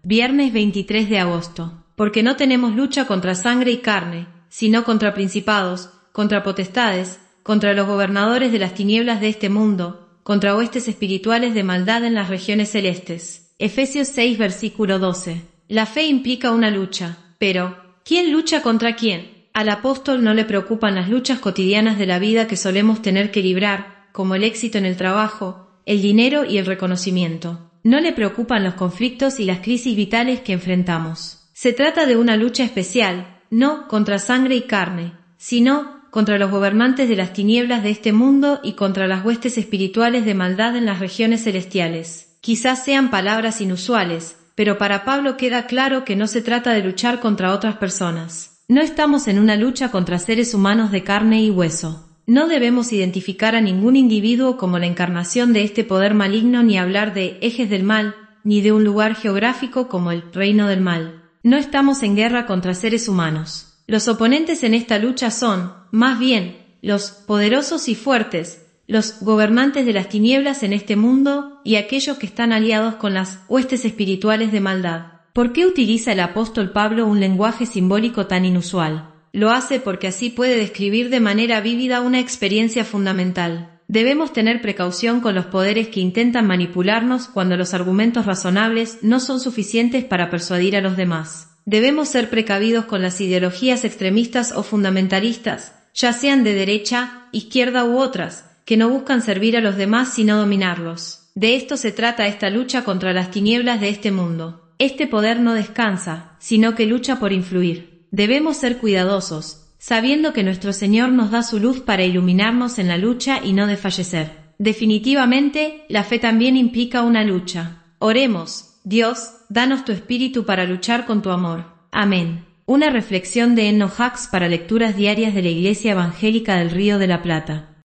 Viernes 23 de agosto. Porque no tenemos lucha contra sangre y carne, sino contra principados, contra potestades, contra los gobernadores de las tinieblas de este mundo, contra huestes espirituales de maldad en las regiones celestes. Efesios 6 versículo 12. La fe implica una lucha, pero ¿quién lucha contra quién? Al apóstol no le preocupan las luchas cotidianas de la vida que solemos tener que librar, como el éxito en el trabajo, el dinero y el reconocimiento. No le preocupan los conflictos y las crisis vitales que enfrentamos. Se trata de una lucha especial, no contra sangre y carne, sino contra los gobernantes de las tinieblas de este mundo y contra las huestes espirituales de maldad en las regiones celestiales. Quizás sean palabras inusuales, pero para Pablo queda claro que no se trata de luchar contra otras personas. No estamos en una lucha contra seres humanos de carne y hueso. No debemos identificar a ningún individuo como la encarnación de este poder maligno ni hablar de ejes del mal, ni de un lugar geográfico como el reino del mal. No estamos en guerra contra seres humanos. Los oponentes en esta lucha son, más bien, los poderosos y fuertes, los gobernantes de las tinieblas en este mundo y aquellos que están aliados con las huestes espirituales de maldad. ¿Por qué utiliza el apóstol Pablo un lenguaje simbólico tan inusual? Lo hace porque así puede describir de manera vívida una experiencia fundamental. Debemos tener precaución con los poderes que intentan manipularnos cuando los argumentos razonables no son suficientes para persuadir a los demás. Debemos ser precavidos con las ideologías extremistas o fundamentalistas, ya sean de derecha, izquierda u otras, que no buscan servir a los demás sino dominarlos. De esto se trata esta lucha contra las tinieblas de este mundo. Este poder no descansa, sino que lucha por influir. Debemos ser cuidadosos, sabiendo que nuestro Señor nos da su luz para iluminarnos en la lucha y no desfallecer. Definitivamente, la fe también implica una lucha. Oremos, Dios, danos tu espíritu para luchar con tu amor. Amén. Una reflexión de Enno Hacks para lecturas diarias de la Iglesia Evangélica del Río de la Plata.